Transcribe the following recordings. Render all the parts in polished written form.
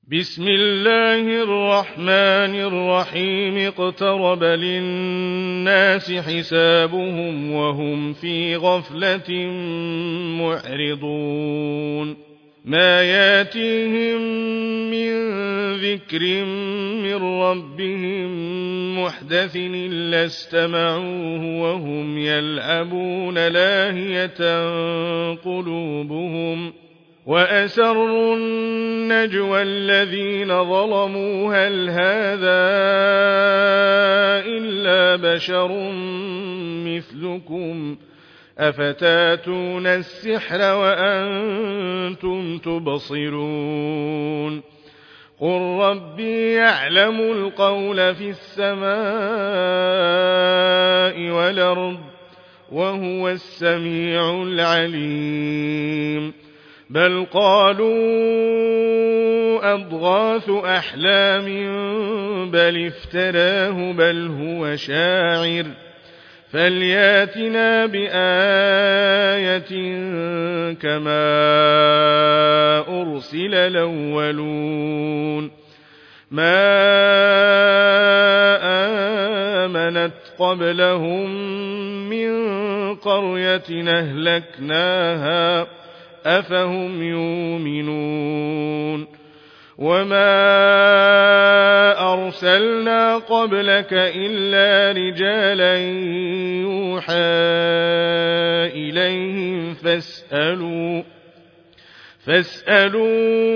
بسم الله الرحمن الرحيم اقترب للناس حسابهم وهم في غفلة معرضون ما ياتيهم من ذكر من ربهم محدث إلا استمعوه وهم يلعبون لاهية قلوبهم وأسروا النجوى الذين ظلموا هل هذا إلا بشر مثلكم أفتاتون السحر وأنتم تبصرون قل ربي يعلم القول في السماء والأرض وهو السميع العليم بل قالوا أضغاث أحلام بل افتراه بل هو شاعر فلياتنا بآية كما أرسل الأولون ما آمنت قبلهم من قرية أهلكناها أفهم يؤمنون وما أرسلنا قبلك إلا رجالا يوحى إليهم فاسألوا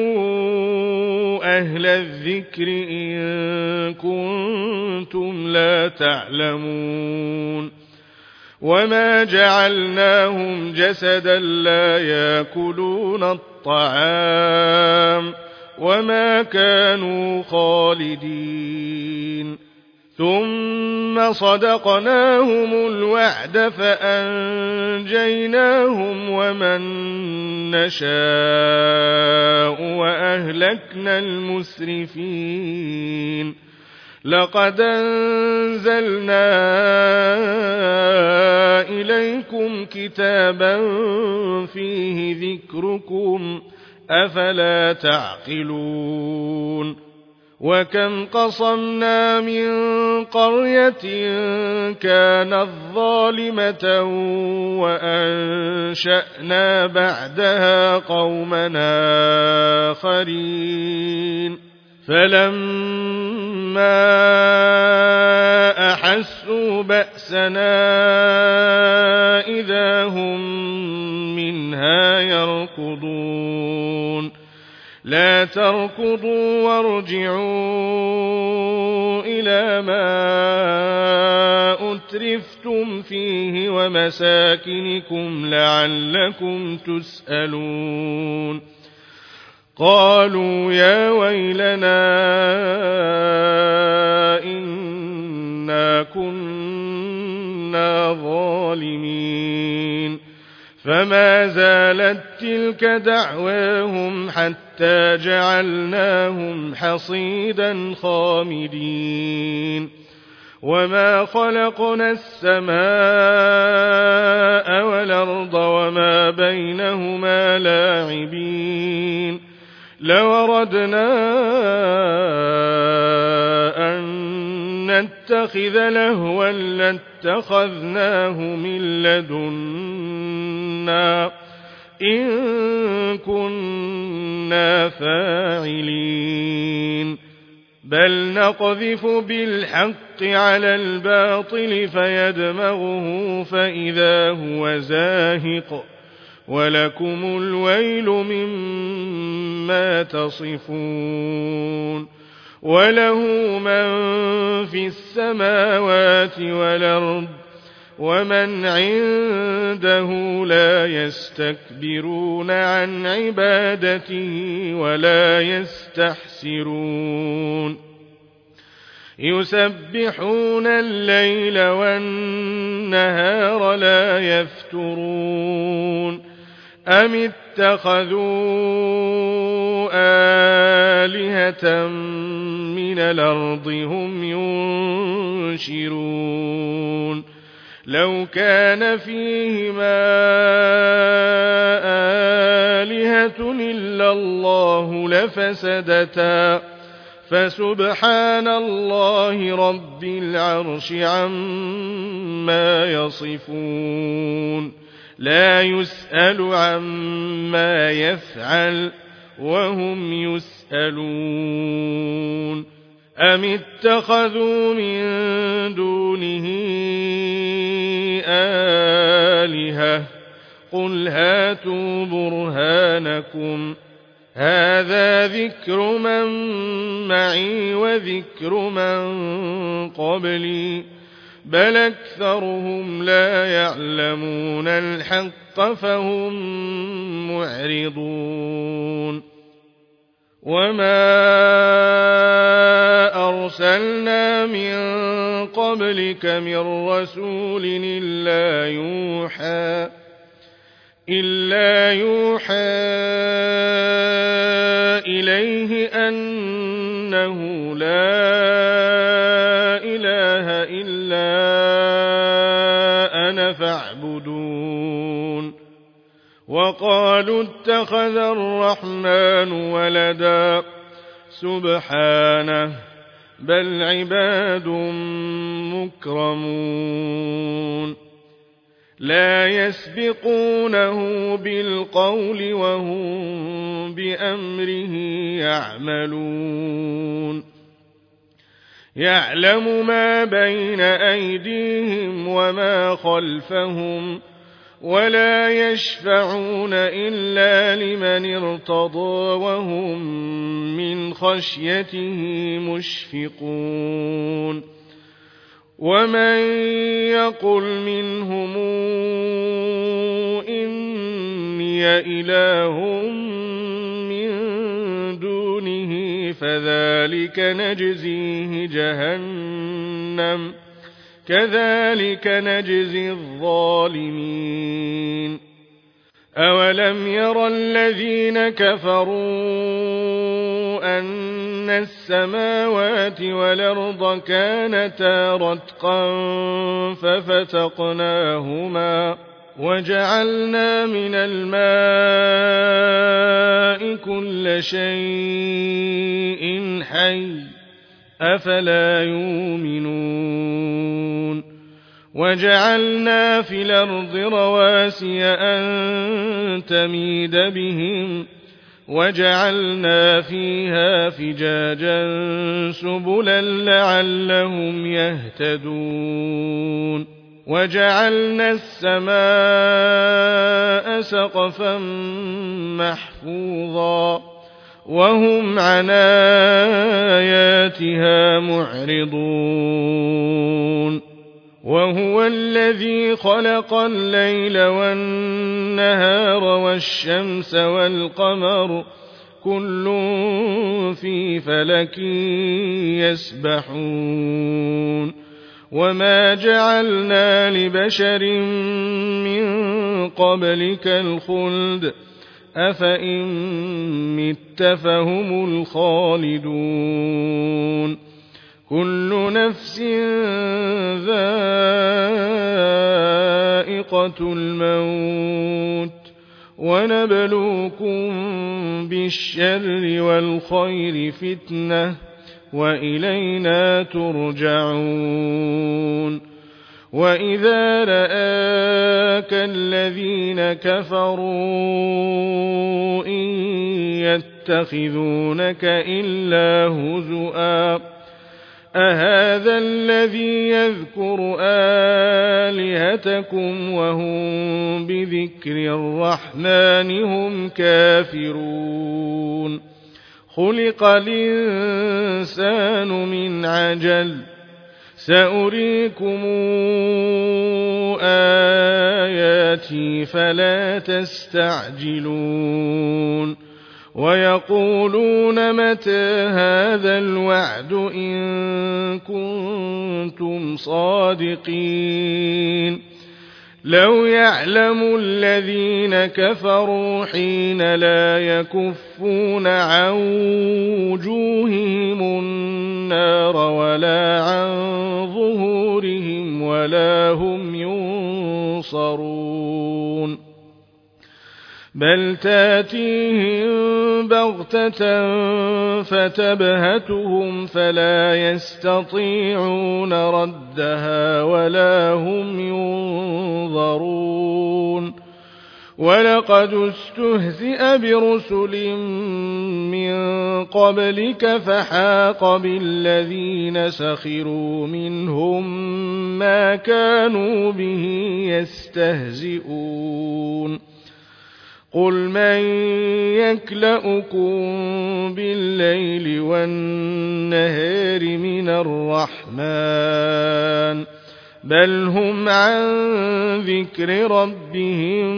أهل الذكر إن كنتم لا تعلمون وما جعلناهم جسدا لا يأكلون الطعام وما كانوا خالدين ثم صدقناهم الوعد فأنجيناهم ومن نشاء وأهلكنا المسرفين لقد أنزلنا إليكم كتابا فيه ذكركم أفلا تعقلون وكم قصمنا من قرية كانت ظالمة وأنشأنا بعدها قومنا آخرين فلما أحسوا بأسنا إذا هم منها يركضون لا تركضوا وارجعوا إلى ما أترفتم فيه ومساكنكم لعلكم تسألون قالوا يا ويلنا إنا كنا ظالمين فما زالت تلك دعواهم حتى جعلناهم حصيدا خامدين وما خلقنا السماء والأرض وما بينهما لاعبين لو أردنا أن نتخذ لهوا لاتخذناه من لدنا إن كنا فاعلين بل نقذف بالحق على الباطل فيدمغه فإذا هو زاهق ولكم الويل مما تصفون وله من في السماوات والأرض ومن عنده لا يستكبرون عن عبادته ولا يستحسرون يسبحون الليل والنهار لا يفترون أم اتخذوا آلهة من الأرض هم ينشرون لو كان فيهما آلهة إلا إلا الله لفسدتا فسبحان الله رب العرش عما يصفون لا يسأل عما يفعل وهم يسألون أم اتخذوا من دونه آلهة قل هاتوا برهانكم هذا ذكر من معي وذكر من قبلي بل أكثرهم لا يعلمون الحق فهم معرضون وما أرسلنا من قبلك من رسول إلا يوحى إليه أنه لا إله إلا أنا فاعبدون وقالوا اتخذ الرحمن ولدا سبحانه بل عباد مكرمون لا يسبقونه بالقول وهم بأمره يعملون يعلم ما بين أيديهم وما خلفهم ولا يشفعون إلا لمن ارتضى وهم من خشيته مشفقون ومن يقل منهم إني إله من دونه فذلك نجزيه جهنم كذلك نجزي الظالمين أولم ير الذين كفروا أن السماوات والأرض كانتا رتقا ففتقناهما وجعلنا من الماء كل شيء حي أفلا يؤمنون وجعلنا في الأرض رواسي أن تميد بهم وجعلنا فيها فجاجا سبلا لعلهم يهتدون وجعلنا السماء سقفا محفوظا وهم عن آياتها معرضون وهو الذي خلق الليل والنهار والشمس والقمر كل في فلك يسبحون وما جعلنا لبشر من قبلك الخلد أفإن مت فهم الخالدون كل نفس ذائقة الموت ونبلوكم بالشر والخير فتنة وإلينا ترجعون وإذا رآك الذين كفروا إن يتخذونك إلا هزؤا أهذا الذي يذكر آلهتكم وهم بذكر الرحمن هم كافرون خلق الإنسان من عجل سأريكم آياتي فلا تستعجلون ويقولون متى هذا الوعد إن كنتم صادقين لو يعلم الذين كفروا حين لا يكفون عن وجوههم النار ولا عن ظهورهم ولا هم ينصرون بل تاتيهم بغتة فتبهتهم فلا يستطيعون ردها ولا هم ينظرون ولقد استهزئ برسل من قبلك فحاق بالذين سخروا منهم ما كانوا به يستهزئون قل من يكلؤكم بالليل والنهار من الرحمن بل هم عن ذكر ربهم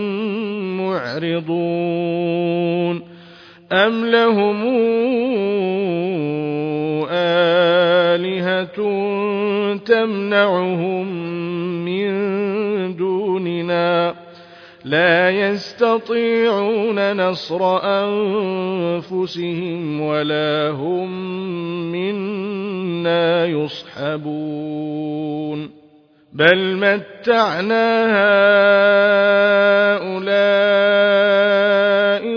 معرضون أم لهم آلهة تمنعهم من دوننا لا يستطيعون نصر أنفسهم ولا هم منا يصحبون بل متعنا هؤلاء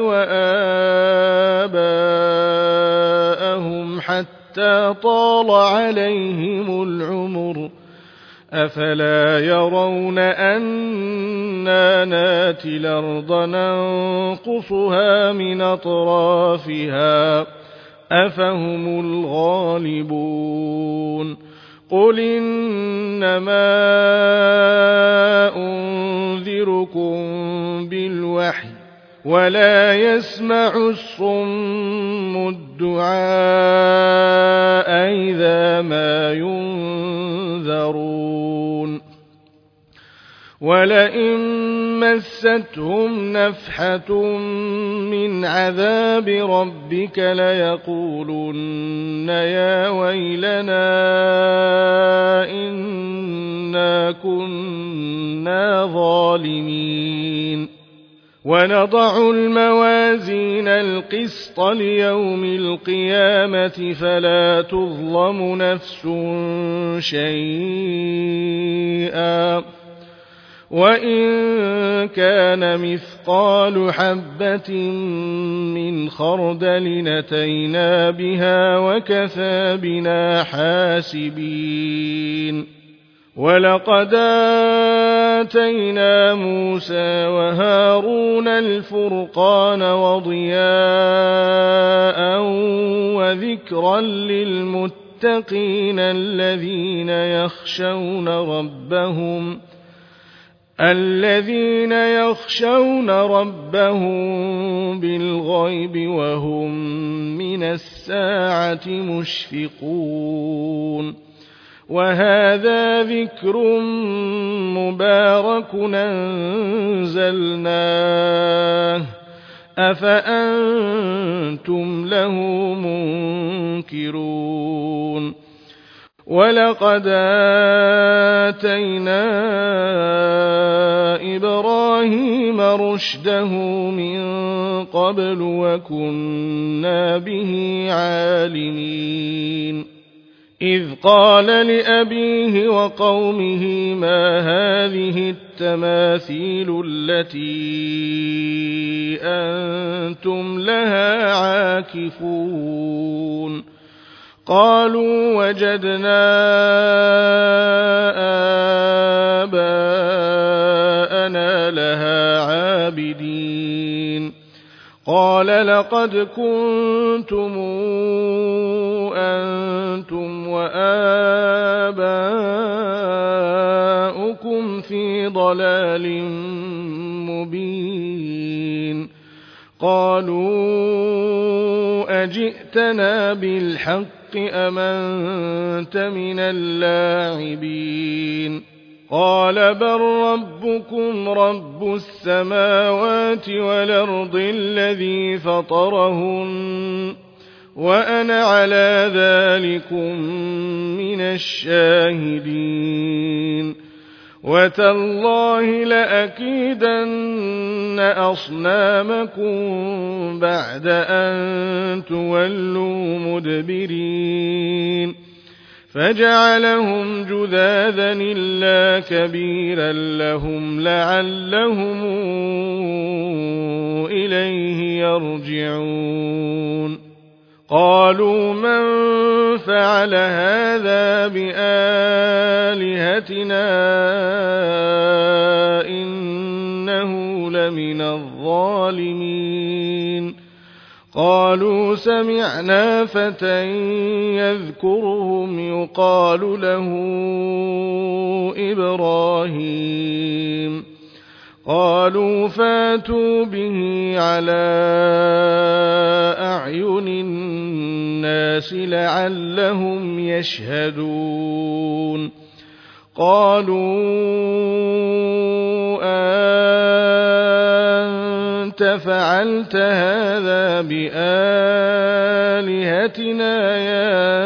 وآباءهم حتى طال عليهم العمر أفلا يرون أنا ناتي الأرض ننقصها من أطرافها أفهم الغالبون قل إنما أنذركم بالوحي ولا يسمع الصم الدعاء إذا ما ينذرون ولئن مستهم نفحة من عذاب ربك ليقولن يا ويلنا إنا كنا ظالمين ونضع الموازين القسط ليوم القيامة فلا تظلم نفس شيئا وإن كان مثقال حبة من خردل أتينا بها وكفى بنا حاسبين ولقد آتينا موسى وهارون الفرقان وضياء وذكرا للمتقين الذين يخشون ربهم بالغيب وهم من الساعة مشفقون وهذا ذكر مبارك أنزلناه أفأنتم له منكرون ولقد آتينا إبراهيم رشده من قبل وكنا به عالمين إذ قال لأبيه وقومه ما هذه التماثيل التي أنتم لها عاكفون قالوا وجدنا آباءنا لها عابدين قال لقد كنتم أنتم وآباؤكم في ضلال مبين قالوا أجئتنا بالحق أم أنت من اللاعبين قال بل ربكم رب السماوات والأرض الذي فطرهن وأنا على ذلكم من الشاهدين وتالله لأكيدن أصنامكم بعد أن تولوا مدبرين فجعلهم جذاذا إلا كبيرا لهم لعلهم إليه يرجعون قالوا من فعل هذا بآلهتنا إنه لمن الظالمين قالوا سمعنا فتى يذكرهم يقال له إبراهيم قالوا فاتوا به على أعين الناس لعلهم يشهدون قالوا أنت فعلت هذا بآلهتنا يا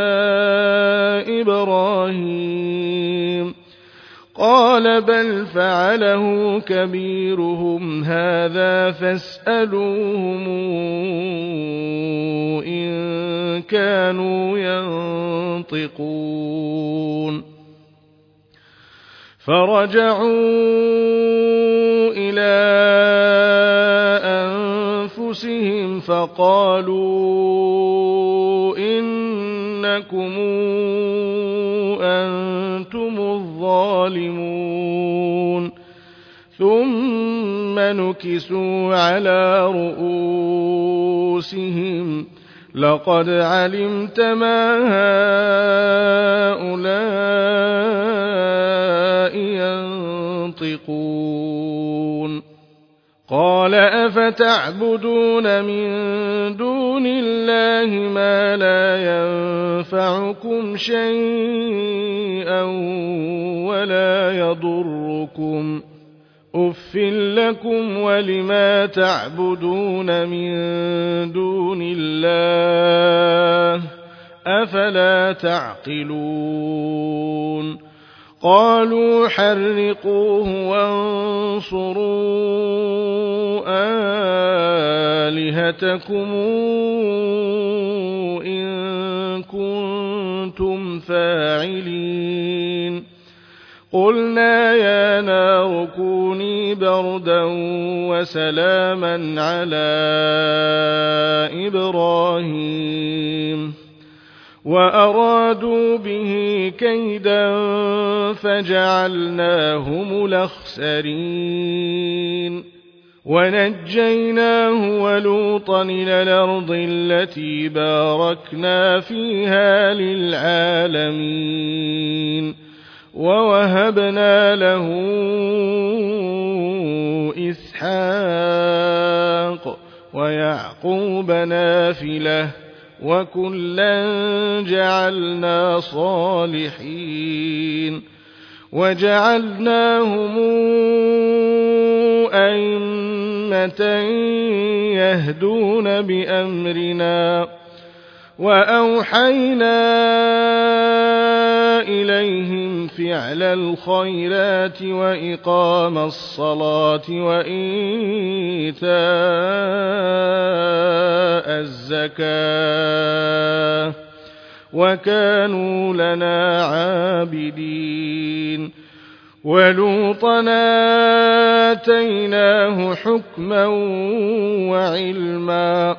إبراهيم قال بل فعله كبيرهم هذا فاسألوهم إن كانوا ينطقون فرجعوا إلى أنفسهم فقالوا إنكم أنتم الظالمون ثم نكسوا على رؤوسهم لقد علمت ما هؤلاء ينطقون قال أفتعبدون من دون الله ما لا ينفعكم شيئا ولا يضركم أف لكم ولما تعبدون من دون الله أفلا تعقلون قالوا حرقوه وانصروا آلهتكم إن كنتم فاعلين قلنا يا نار كوني بردا وسلاما على إبراهيم وأرادوا به كيدا فجعلناهم الأخسرين ونجيناه ولوطا إلى الأرض التي باركنا فيها للعالمين ووهبنا له إسحاق ويعقوب نافلة وكلا جعلنا صالحين وجعلناهم أئمة يهدون بأمرنا وأوحينا إليهم فعل الخيرات وإقام الصلاة وإيتاء الزكاة وكانوا لنا عابدين ولوطا آتيناه حكما وعلما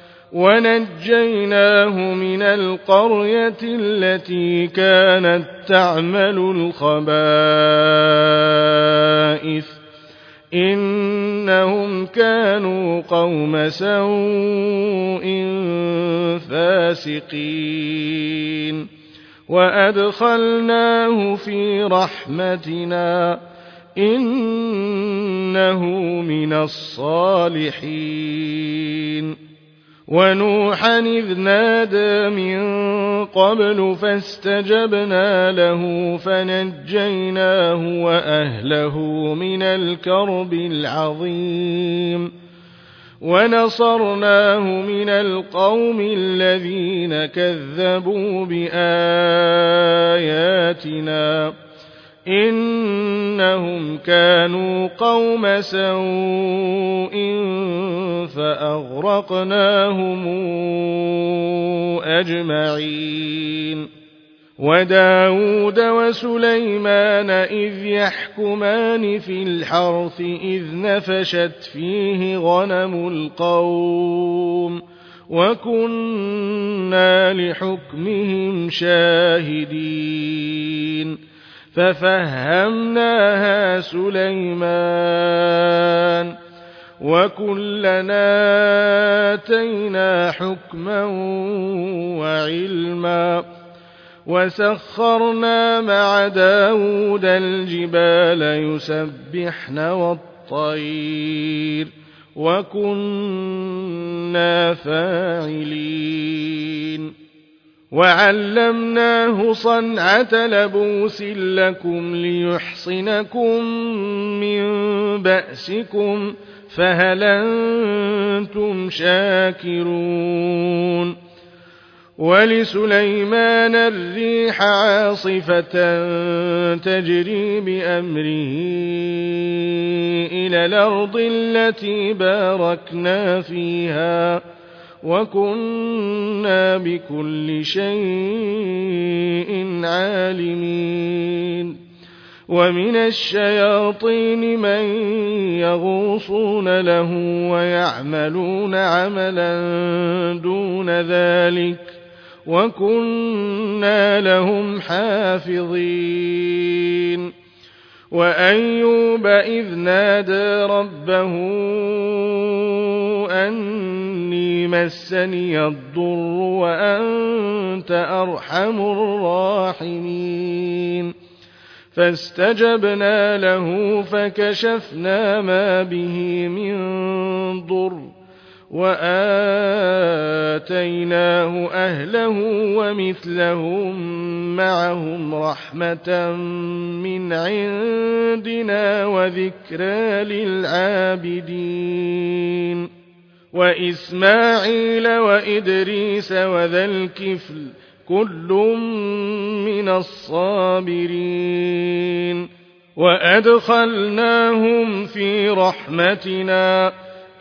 ونجيناه من القرية التي كانت تعمل الخبائث إنهم كانوا قوم سوء فاسقين وأدخلناه في رحمتنا إنه من الصالحين ونوحا إذ نادى من قبل فاستجبنا له فنجيناه وأهله من الكرب العظيم ونصرناه من القوم الذين كذبوا بآياتنا إنهم كانوا قوم سوء فأغرقناهم أجمعين وداود وسليمان إذ يحكمان في الحرث إذ نفشت فيه غنم القوم وكنا لحكمهم شاهدين ففهمناها سليمان وكلنا آتينا حكما وعلما وسخرنا مع داود الجبال يسبحن والطير وكنا فاعلين وعلمناه صنعة لبوس لكم ليحصنكم من بأسكم فهل أنتم شاكرون ولسليمان الريح عاصفة تجري بأمره إلى الأرض التي باركنا فيها وكنا بكل شيء عالمين ومن الشياطين من يغوصون له ويعملون عملا دون ذلك وكنا لهم حافظين وأيوب إذ نادى ربه أني مسني الضر وأنت أرحم الراحمين فاستجبنا له فكشفنا ما به من ضر وآتيناه أهله ومثلهم معهم رحمة من عندنا وذكرى للعابدين وإسماعيل وإدريس وذا الكفل كل من الصابرين وأدخلناهم في رحمتنا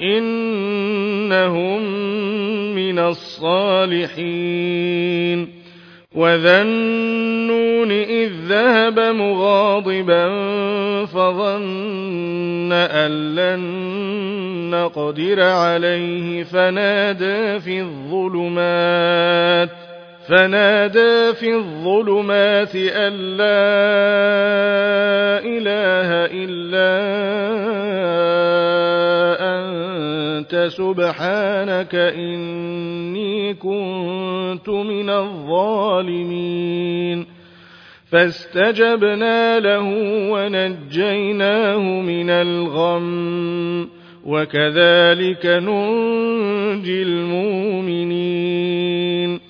إنهم من الصالحين وذا النون إذ ذهب مغاضبا فظن أن لن نقدر عليه فنادى في الظلمات أن لا إله إلا أنت سبحانك إني كنت من الظالمين فاستجبنا له ونجيناه من الغم وكذلك ننجي المؤمنين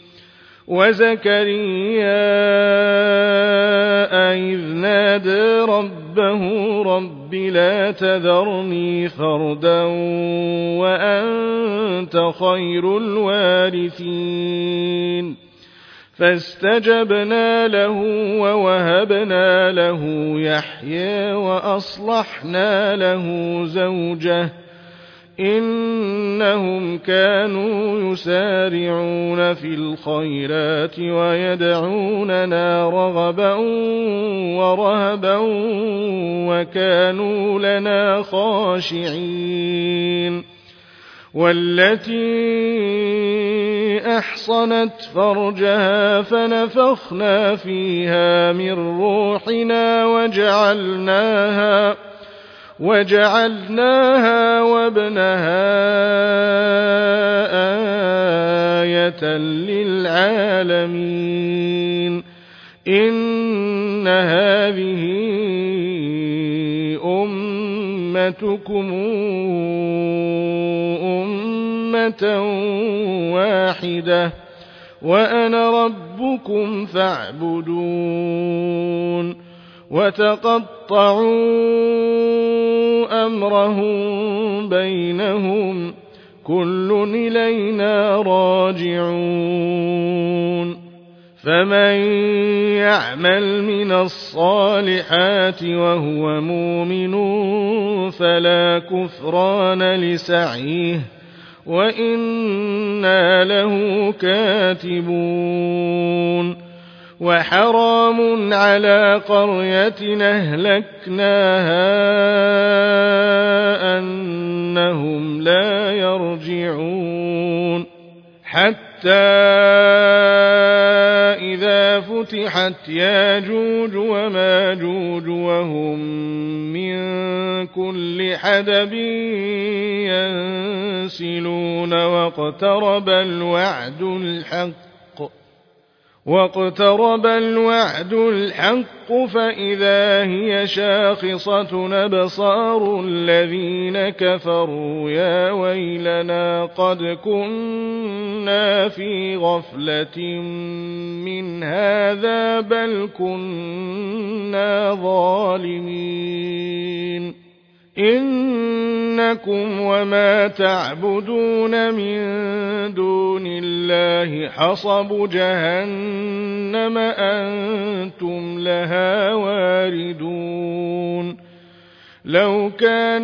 وزكريا إذ نادى ربه رب لا تذرني فردا وأنت خير الوارثين فاستجبنا له ووهبنا له يحيى وأصلحنا له زوجه إنهم كانوا يسارعون في الخيرات ويدعوننا رغبا ورهبا وكانوا لنا خاشعين والتي أحصنت فرجها فنفخنا فيها من روحنا وجعلناها وابنها آية للعالمين إن هذه أمتكم أمة واحدة وأنا ربكم فاعبدون وتقطعوا أمرهم بينهم كل إلينا راجعون فمن يعمل من الصالحات وهو مؤمن فلا كفران لسعيه وإنا له كاتبون وحرام على قرية أهلكناها أنهم لا يرجعون حتى إذا فتحت ياجوج وماجوج وهم من كل حدب ينسلون واقترب الوعد الحق فإذا هي شاخصة أبصار الذين كفروا يا ويلنا قد كنا في غفلة من هذا بل كنا ظالمين إنكم وما تعبدون من دون الله حصب جهنم أنتم لها واردون لو كان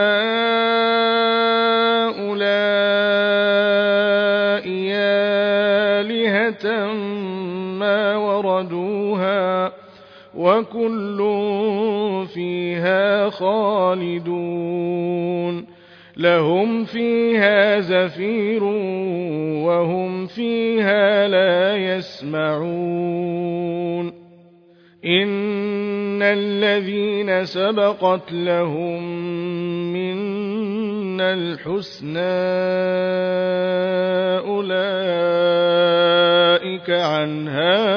هؤلاء آلهة ما وردوها وكل فيها خالدون لهم فيها زفير وهم فيها لا يسمعون إن الذين سبقت لهم منا الحسنى أولئك عنها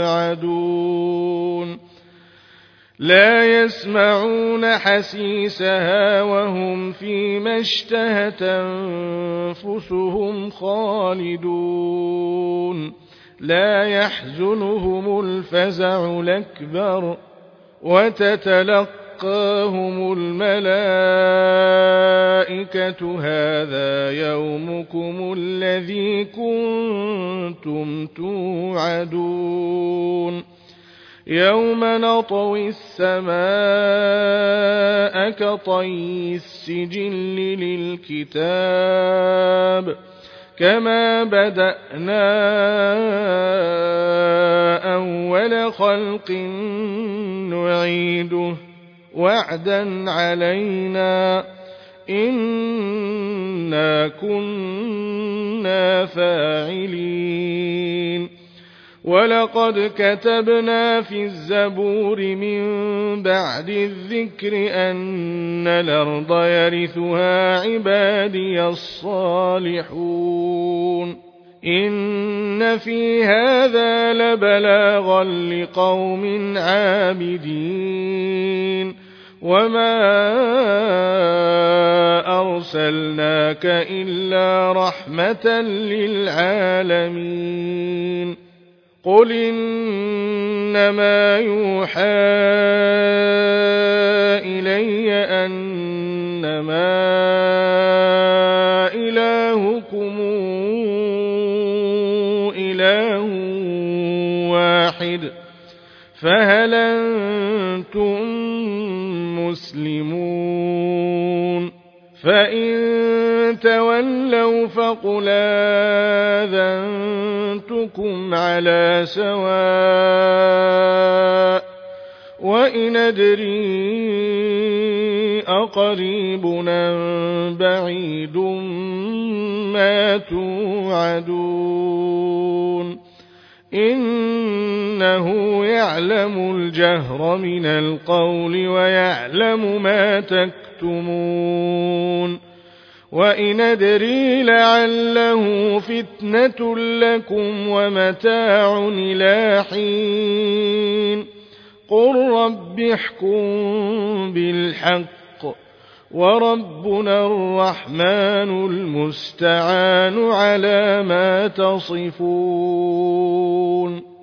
مبعدون لا يسمعون حسيسها وهم فيما اشتهت أنفسهم خالدون لا يحزنهم الفزع الأكبر وتتلقاهم الملائكة هذا يومكم الذي كنتم توعدون يوم نطوي السماء كطي السجل للكتاب كما بدأنا أول خلق نعيده وعدا علينا إنا كنا فاعلين ولقد كتبنا في الزبور من بعد الذكر أن الأرض يرثها عبادي الصالحون إن في هذا لبلاغا لقوم عابدين وما أرسلناك إلا رحمة للعالمين قل إنما يوحى إلي أنما إلهكم إله واحد فهل أنتم مسلمون فإن تولوا فقل آذنتكم على سواء وإن أدري أقريب أم بعيد ما توعدون إنه يعلم الجهر من القول ويعلم ما تكتمون وإن أدري لعله فتنة لكم ومتاع إلى حين قل رب احكم بالحق وربنا الرحمن المستعان على ما تصفون